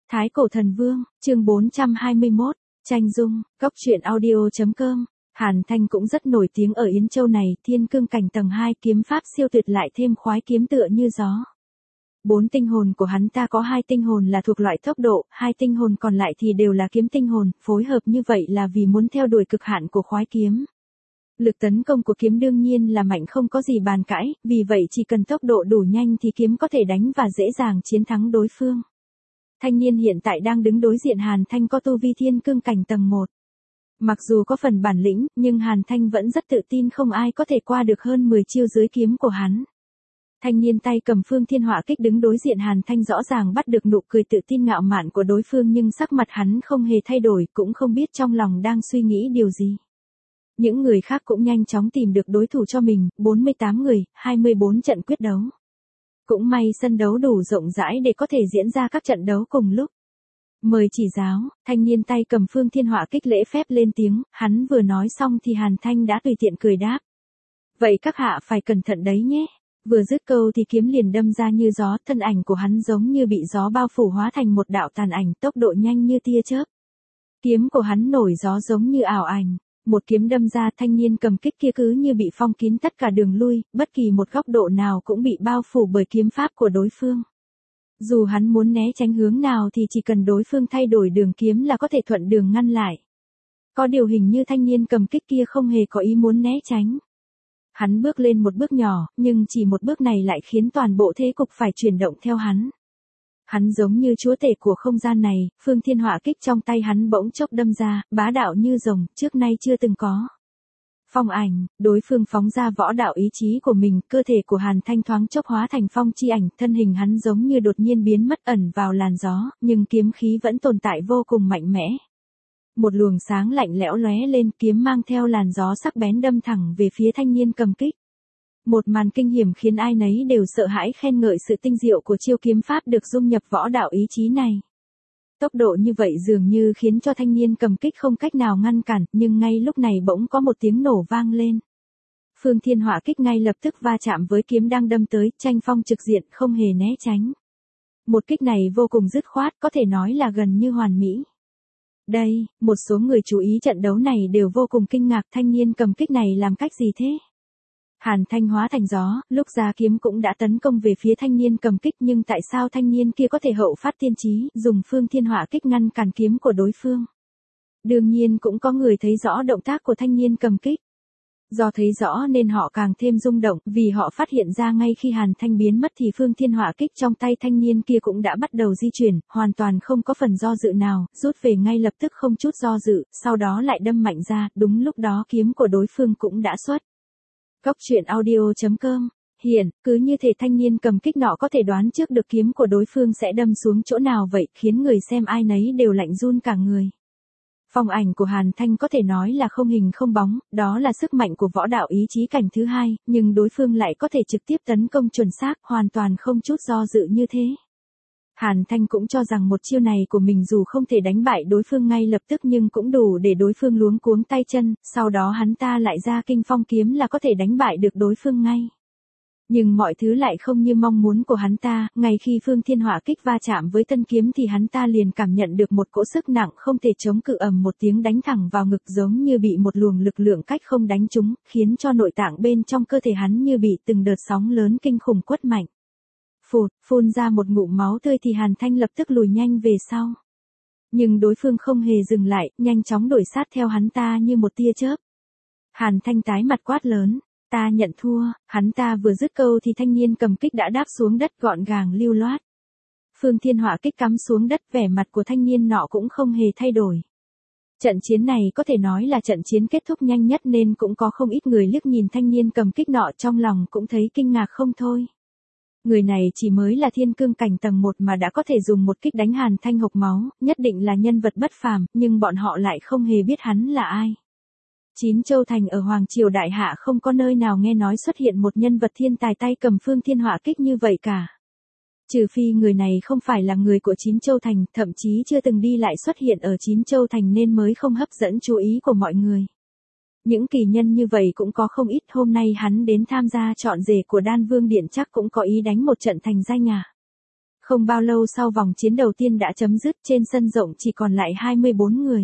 Thái Cổ Thần Vương, chương 421, tranh dung, góc truyện audio.com. Hàn Thanh cũng rất nổi tiếng ở Yến Châu này, thiên cương cảnh tầng 2 kiếm pháp siêu tuyệt lại thêm khoái kiếm tựa như gió. 4 tinh hồn của hắn ta có 2 tinh hồn là thuộc loại tốc độ, 2 tinh hồn còn lại thì đều là kiếm tinh hồn, phối hợp như vậy là vì muốn theo đuổi cực hạn của khoái kiếm. Lực tấn công của kiếm đương nhiên là mạnh không có gì bàn cãi, vì vậy chỉ cần tốc độ đủ nhanh thì kiếm có thể đánh và dễ dàng chiến thắng đối phương. Thanh niên hiện tại đang đứng đối diện Hàn Thanh có tu vi thiên cương cảnh tầng 1. Mặc dù có phần bản lĩnh, nhưng Hàn Thanh vẫn rất tự tin không ai có thể qua được hơn 10 chiêu dưới kiếm của hắn. Thanh niên tay cầm Phương Thiên Họa Kích đứng đối diện Hàn Thanh rõ ràng bắt được nụ cười tự tin ngạo mạn của đối phương, nhưng sắc mặt hắn không hề thay đổi, cũng không biết trong lòng đang suy nghĩ điều gì. Những người khác cũng nhanh chóng tìm được đối thủ cho mình, 48 người, 24 trận quyết đấu. Cũng may sân đấu đủ rộng rãi để có thể diễn ra các trận đấu cùng lúc. Mời chỉ giáo, thanh niên tay cầm Phương Thiên Họa Kích lễ phép lên tiếng, hắn vừa nói xong thì Hàn Thanh đã tùy tiện cười đáp. Vậy các hạ phải cẩn thận đấy nhé. Vừa dứt câu thì kiếm liền đâm ra như gió, thân ảnh của hắn giống như bị gió bao phủ hóa thành một đạo tàn ảnh, tốc độ nhanh như tia chớp. Kiếm của hắn nổi gió giống như ảo ảnh. Một kiếm đâm ra, thanh niên cầm kích kia cứ như bị phong kín tất cả đường lui, bất kỳ một góc độ nào cũng bị bao phủ bởi kiếm pháp của đối phương. Dù hắn muốn né tránh hướng nào thì chỉ cần đối phương thay đổi đường kiếm là có thể thuận đường ngăn lại. Có điều hình như thanh niên cầm kích kia không hề có ý muốn né tránh. Hắn bước lên một bước nhỏ, nhưng chỉ một bước này lại khiến toàn bộ thế cục phải chuyển động theo hắn. Hắn giống như chúa tể của không gian này, Phương Thiên Họa Kích trong tay hắn bỗng chốc đâm ra, bá đạo như rồng, trước nay chưa từng có. Phong ảnh, đối phương phóng ra võ đạo ý chí của mình, cơ thể của Hàn Thanh thoáng chốc hóa thành phong chi ảnh, thân hình hắn giống như đột nhiên biến mất ẩn vào làn gió, nhưng kiếm khí vẫn tồn tại vô cùng mạnh mẽ. Một luồng sáng lạnh lẽo lóe lên, kiếm mang theo làn gió sắc bén đâm thẳng về phía thanh niên cầm kích. Một màn kinh hiểm khiến ai nấy đều sợ hãi khen ngợi sự tinh diệu của chiêu kiếm pháp được dung nhập võ đạo ý chí này. Tốc độ như vậy dường như khiến cho thanh niên cầm kích không cách nào ngăn cản, nhưng ngay lúc này bỗng có một tiếng nổ vang lên. Phương Thiên Họa Kích ngay lập tức va chạm với kiếm đang đâm tới, tranh phong trực diện, không hề né tránh. Một kích này vô cùng dứt khoát, có thể nói là gần như hoàn mỹ. Đây, một số người chú ý trận đấu này đều vô cùng kinh ngạc, thanh niên cầm kích này làm cách gì thế? Hàn Thanh hóa thành gió, lúc ra kiếm cũng đã tấn công về phía thanh niên cầm kích, nhưng tại sao thanh niên kia có thể hậu phát tiên trí, dùng Phương Thiên Họa Kích ngăn cản kiếm của đối phương? Đương nhiên cũng có người thấy rõ động tác của thanh niên cầm kích. Do thấy rõ nên họ càng thêm rung động, vì họ phát hiện ra ngay khi Hàn Thanh biến mất thì Phương Thiên Họa Kích trong tay thanh niên kia cũng đã bắt đầu di chuyển, hoàn toàn không có phần do dự nào, rút về ngay lập tức không chút do dự, sau đó lại đâm mạnh ra, đúng lúc đó kiếm của đối phương cũng đã xuất. Góc truyện audio.com. Hiện, cứ như thể thanh niên cầm kích nọ có thể đoán trước được kiếm của đối phương sẽ đâm xuống chỗ nào vậy, khiến người xem ai nấy đều lạnh run cả người. Phong ảnh của Hàn Thanh có thể nói là không hình không bóng, đó là sức mạnh của võ đạo ý chí cảnh thứ hai, nhưng đối phương lại có thể trực tiếp tấn công chuẩn xác, hoàn toàn không chút do dự như thế. Hàn Thanh cũng cho rằng một chiêu này của mình dù không thể đánh bại đối phương ngay lập tức nhưng cũng đủ để đối phương luống cuống tay chân, sau đó hắn ta lại ra kinh phong kiếm là có thể đánh bại được đối phương ngay. Nhưng mọi thứ lại không như mong muốn của hắn ta, ngay khi Phương Thiên Họa Kích va chạm với tân kiếm thì hắn ta liền cảm nhận được một cỗ sức nặng không thể chống cự, ầm một tiếng đánh thẳng vào ngực giống như bị một luồng lực lượng cách không đánh trúng, khiến cho nội tạng bên trong cơ thể hắn như bị từng đợt sóng lớn kinh khủng quất mạnh. Phụt, phun ra một ngụm máu tươi thì Hàn Thanh lập tức lùi nhanh về sau. Nhưng đối phương không hề dừng lại, nhanh chóng đuổi sát theo hắn ta như một tia chớp. Hàn Thanh tái mặt quát lớn, ta nhận thua, hắn ta vừa dứt câu thì thanh niên cầm kích đã đáp xuống đất gọn gàng lưu loát. Phương Thiên Họa Kích cắm xuống đất, vẻ mặt của thanh niên nọ cũng không hề thay đổi. Trận chiến này có thể nói là trận chiến kết thúc nhanh nhất nên cũng có không ít người liếc nhìn thanh niên cầm kích nọ trong lòng cũng thấy kinh ngạc không thôi. Người này chỉ mới là thiên cương cảnh tầng 1 mà đã có thể dùng một kích đánh Hàn Thanh hộc máu, nhất định là nhân vật bất phàm, nhưng bọn họ lại không hề biết hắn là ai. Chín Châu Thành ở Hoàng Triều Đại Hạ không có nơi nào nghe nói xuất hiện một nhân vật thiên tài tay cầm Phương Thiên Họa Kích như vậy cả. Trừ phi người này không phải là người của Chín Châu Thành, thậm chí chưa từng đi lại xuất hiện ở Chín Châu Thành nên mới không hấp dẫn chú ý của mọi người. Những kỳ nhân như vậy cũng có không ít, hôm nay hắn đến tham gia chọn rể của Đan Vương Điện chắc cũng có ý đánh một trận thành danh à. Không bao lâu sau vòng chiến đầu tiên đã chấm dứt, trên sân rộng chỉ còn lại 24 người.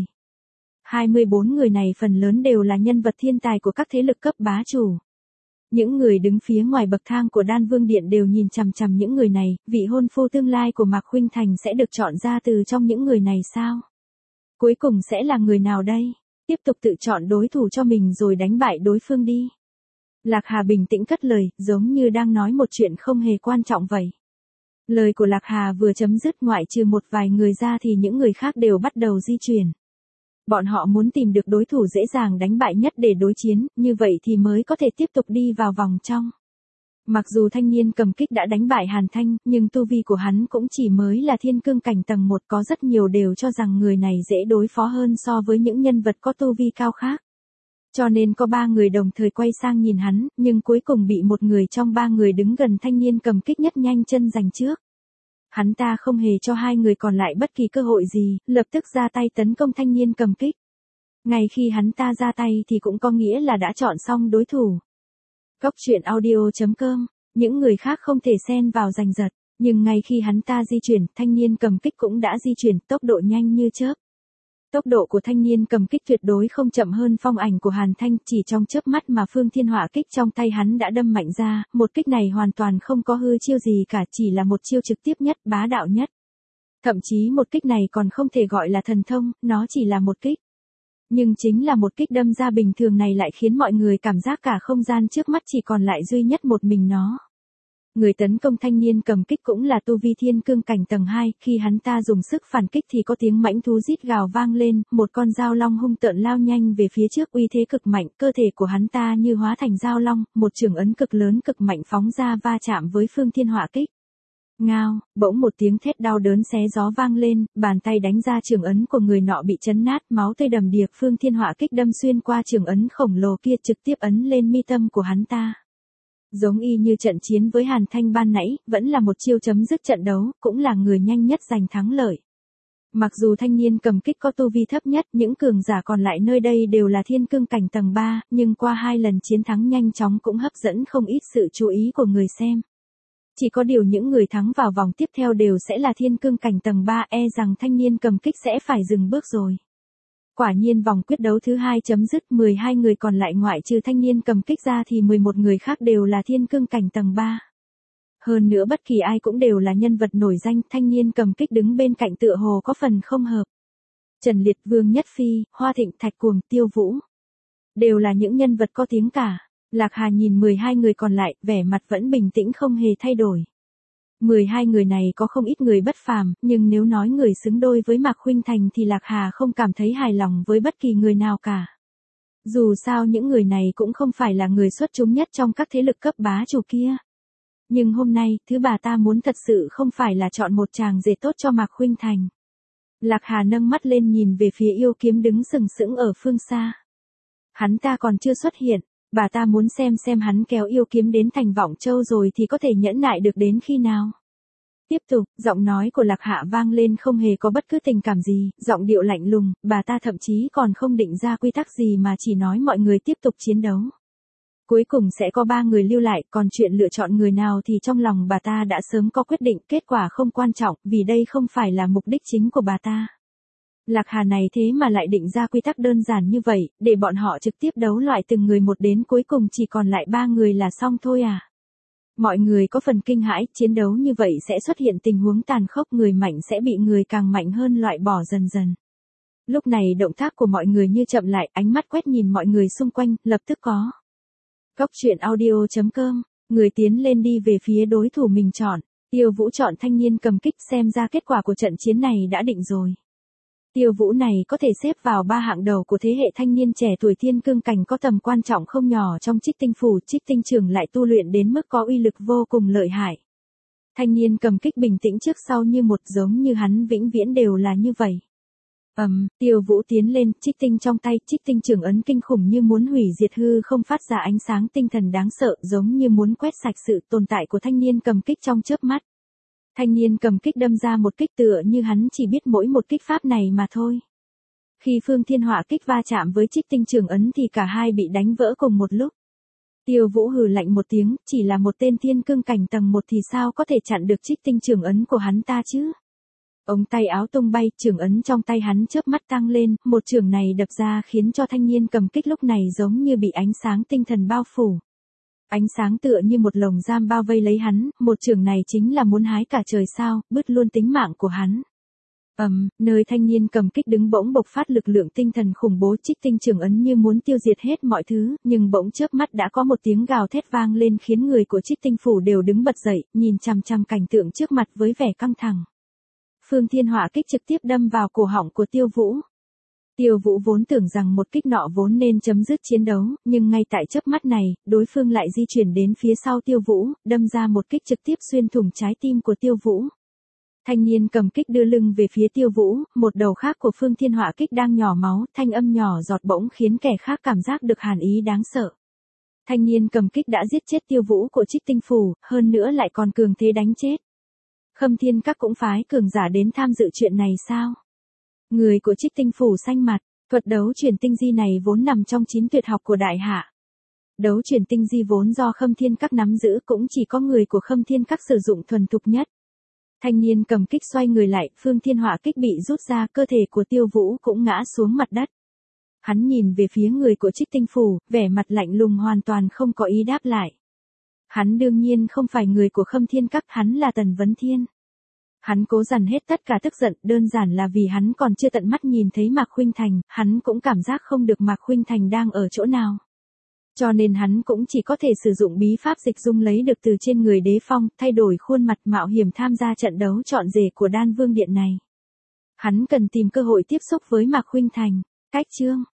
24 người này phần lớn đều là nhân vật thiên tài của các thế lực cấp bá chủ. Những người đứng phía ngoài bậc thang của Đan Vương Điện đều nhìn chằm chằm những người này, vị hôn phu tương lai của Mạc Khuynh Thành sẽ được chọn ra từ trong những người này sao? Cuối cùng sẽ là người nào đây? Tiếp tục tự chọn đối thủ cho mình rồi đánh bại đối phương đi. Lạc Hà bình tĩnh cất lời, giống như đang nói một chuyện không hề quan trọng vậy. Lời của Lạc Hà vừa chấm dứt, ngoại trừ một vài người ra thì những người khác đều bắt đầu di chuyển. Bọn họ muốn tìm được đối thủ dễ dàng đánh bại nhất để đối chiến, như vậy thì mới có thể tiếp tục đi vào vòng trong. Mặc dù thanh niên cầm kích đã đánh bại Hàn Thanh, nhưng tu vi của hắn cũng chỉ mới là thiên cương cảnh tầng 1, có rất nhiều đều cho rằng người này dễ đối phó hơn so với những nhân vật có tu vi cao khác. Cho nên có 3 người đồng thời quay sang nhìn hắn, nhưng cuối cùng bị một người trong 3 người đứng gần thanh niên cầm kích nhất nhanh chân giành trước. Hắn ta không hề cho 2 người còn lại bất kỳ cơ hội gì, lập tức ra tay tấn công thanh niên cầm kích. Ngay khi hắn ta ra tay thì cũng có nghĩa là đã chọn xong đối thủ. Cốc truyện audio.com, những người khác không thể xen vào giành giật, nhưng ngay khi hắn ta di chuyển, thanh niên cầm kích cũng đã di chuyển, tốc độ nhanh như chớp. Tốc độ của thanh niên cầm kích tuyệt đối không chậm hơn phong ảnh của Hàn Thanh, chỉ trong chớp mắt mà Phương Thiên Hỏa kích trong tay hắn đã đâm mạnh ra, một kích này hoàn toàn không có hư chiêu gì cả, chỉ là một chiêu trực tiếp nhất, bá đạo nhất. Thậm chí một kích này còn không thể gọi là thần thông, nó chỉ là một kích. Nhưng chính là một kích đâm ra bình thường này lại khiến mọi người cảm giác cả không gian trước mắt chỉ còn lại duy nhất một mình nó. Người tấn công thanh niên cầm kích cũng là tu vi thiên cương cảnh tầng 2, khi hắn ta dùng sức phản kích thì có tiếng mãnh thú rít gào vang lên, một con dao long hung tợn lao nhanh về phía trước, uy thế cực mạnh, cơ thể của hắn ta như hóa thành dao long, một chưởng ấn cực lớn cực mạnh phóng ra va chạm với Phương Thiên Hỏa kích. Ngao, bỗng một tiếng thét đau đớn xé gió vang lên, bàn tay đánh ra chưởng ấn của người nọ bị chấn nát, máu tươi đầm đìa, Phương Thiên Hỏa kích đâm xuyên qua chưởng ấn khổng lồ kia trực tiếp ấn lên mi tâm của hắn ta. Giống y như trận chiến với Hàn Thanh ban nãy, vẫn là một chiêu chấm dứt trận đấu, cũng là người nhanh nhất giành thắng lợi. Mặc dù thanh niên cầm kích có tu vi thấp nhất, những cường giả còn lại nơi đây đều là thiên cương cảnh tầng 3, nhưng qua 2 lần chiến thắng nhanh chóng cũng hấp dẫn không ít sự chú ý của người xem. Chỉ có điều những người thắng vào vòng tiếp theo đều sẽ là thiên cương cảnh tầng 3, e rằng thanh niên cầm kích sẽ phải dừng bước rồi. Quả nhiên vòng quyết đấu thứ 2 chấm dứt, 12 người còn lại ngoại trừ thanh niên cầm kích ra thì 11 người khác đều là thiên cương cảnh tầng 3. Hơn nữa bất kỳ ai cũng đều là nhân vật nổi danh, thanh niên cầm kích đứng bên cạnh tựa hồ có phần không hợp. Trần Liệt, Vương Nhất Phi, Hoa Thịnh, Thạch Cuồng, Tiêu Vũ. Đều là những nhân vật có tiếng cả. Lạc Hà nhìn 12 người còn lại, vẻ mặt vẫn bình tĩnh không hề thay đổi. 12 người này có không ít người bất phàm, nhưng nếu nói người xứng đôi với Mạc Khuynh Thành thì Lạc Hà không cảm thấy hài lòng với bất kỳ người nào cả. Dù sao những người này cũng không phải là người xuất chúng nhất trong các thế lực cấp bá chủ kia. Nhưng hôm nay, thứ bà ta muốn thật sự không phải là chọn một chàng rể tốt cho Mạc Khuynh Thành. Lạc Hà nâng mắt lên nhìn về phía yêu kiếm đứng sừng sững ở phương xa. Hắn ta còn chưa xuất hiện. Bà ta muốn xem hắn kéo yêu kiếm đến thành Vọng Châu rồi thì có thể nhẫn nại được đến khi nào. Tiếp tục, giọng nói của Lạc Hạ vang lên không hề có bất cứ tình cảm gì, giọng điệu lạnh lùng, bà ta thậm chí còn không định ra quy tắc gì mà chỉ nói mọi người tiếp tục chiến đấu. Cuối cùng sẽ có 3 người lưu lại, còn chuyện lựa chọn người nào thì trong lòng bà ta đã sớm có quyết định, kết quả không quan trọng, vì đây không phải là mục đích chính của bà ta. Lạc Hà này thế mà lại định ra quy tắc đơn giản như vậy, để bọn họ trực tiếp đấu loại từng người một đến cuối cùng chỉ còn lại 3 người là xong thôi à. Mọi người có phần kinh hãi, chiến đấu như vậy sẽ xuất hiện tình huống tàn khốc, người mạnh sẽ bị người càng mạnh hơn loại bỏ dần dần. Lúc này động tác của mọi người như chậm lại, ánh mắt quét nhìn mọi người xung quanh, lập tức có. Cốc truyện audio.com, người tiến lên đi về phía đối thủ mình chọn, Tiêu Vũ chọn thanh niên cầm kích, xem ra kết quả của trận chiến này đã định rồi. Tiêu Vũ này có thể xếp vào 3 hạng đầu của thế hệ thanh niên trẻ tuổi thiên cương cảnh có tầm quan trọng không nhỏ trong Trích Tinh phủ, Trích Tinh trưởng lại tu luyện đến mức có uy lực vô cùng lợi hại. Thanh niên cầm kích bình tĩnh trước sau như một, giống như hắn vĩnh viễn đều là như vậy. Tiêu Vũ tiến lên, Trích Tinh trong tay, Trích Tinh trưởng ấn kinh khủng như muốn hủy diệt hư không, phát ra ánh sáng tinh thần đáng sợ, giống như muốn quét sạch sự tồn tại của thanh niên cầm kích trong chớp mắt. Thanh niên cầm kích đâm ra một kích tựa như hắn chỉ biết mỗi một kích pháp này mà thôi. Khi Phương Thiên Hỏa kích va chạm với Trích Tinh trường ấn thì cả hai bị đánh vỡ cùng một lúc. Tiêu Vũ hừ lạnh một tiếng, chỉ là một tên thiên cương cảnh tầng 1 thì sao có thể chặn được Trích Tinh trường ấn của hắn ta chứ? Ống tay áo tung bay, trường ấn trong tay hắn chớp mắt tăng lên, một trường này đập ra khiến cho thanh niên cầm kích lúc này giống như bị ánh sáng tinh thần bao phủ. Ánh sáng tựa như một lồng giam bao vây lấy hắn, một trường này chính là muốn hái cả trời sao, bứt luôn tính mạng của hắn. Nơi thanh niên cầm kích đứng bỗng bộc phát lực lượng tinh thần khủng bố, Trích Tinh trường ấn như muốn tiêu diệt hết mọi thứ, nhưng bỗng chớp mắt đã có một tiếng gào thét vang lên khiến người của Trích Tinh phủ đều đứng bật dậy, nhìn chằm chằm cảnh tượng trước mặt với vẻ căng thẳng. Phương Thiên Hỏa kích trực tiếp đâm vào cổ họng của Tiêu Vũ. Tiêu Vũ vốn tưởng rằng một kích nọ vốn nên chấm dứt chiến đấu, nhưng ngay tại chớp mắt này, đối phương lại di chuyển đến phía sau Tiêu Vũ, đâm ra một kích trực tiếp xuyên thủng trái tim của Tiêu Vũ. Thanh niên cầm kích đưa lưng về phía Tiêu Vũ, một đầu khác của Phương Thiên Hỏa kích đang nhỏ máu, thanh âm nhỏ giọt bỗng khiến kẻ khác cảm giác được hàn ý đáng sợ. Thanh niên cầm kích đã giết chết Tiêu Vũ của Trích Tinh phủ, hơn nữa lại còn cường thế đánh chết. Khâm Thiên Các cũng phái cường giả đến tham dự chuyện này sao? Người của Trích Tinh phủ xanh mặt, thuật đấu chuyển tinh di này vốn nằm trong 9 tuyệt học của Đại Hạ. Đấu chuyển tinh di vốn do Khâm Thiên Các nắm giữ, cũng chỉ có người của Khâm Thiên Các sử dụng thuần thục nhất. Thanh niên cầm kích xoay người lại, Phương Thiên Hỏa kích bị rút ra, cơ thể của Tiêu Vũ cũng ngã xuống mặt đất. Hắn nhìn về phía người của Trích Tinh phủ, vẻ mặt lạnh lùng hoàn toàn không có ý đáp lại. Hắn đương nhiên không phải người của Khâm Thiên Các, hắn là Tần Vấn Thiên. Hắn cố dằn hết tất cả tức giận, đơn giản là vì hắn còn chưa tận mắt nhìn thấy Mạc Khuynh Thành, hắn cũng cảm giác không được Mạc Khuynh Thành đang ở chỗ nào. Cho nên hắn cũng chỉ có thể sử dụng bí pháp dịch dung lấy được từ trên người Đế Phong, thay đổi khuôn mặt mạo hiểm tham gia trận đấu trọn rể của Đan Vương Điện này. Hắn cần tìm cơ hội tiếp xúc với Mạc Khuynh Thành. Cách chương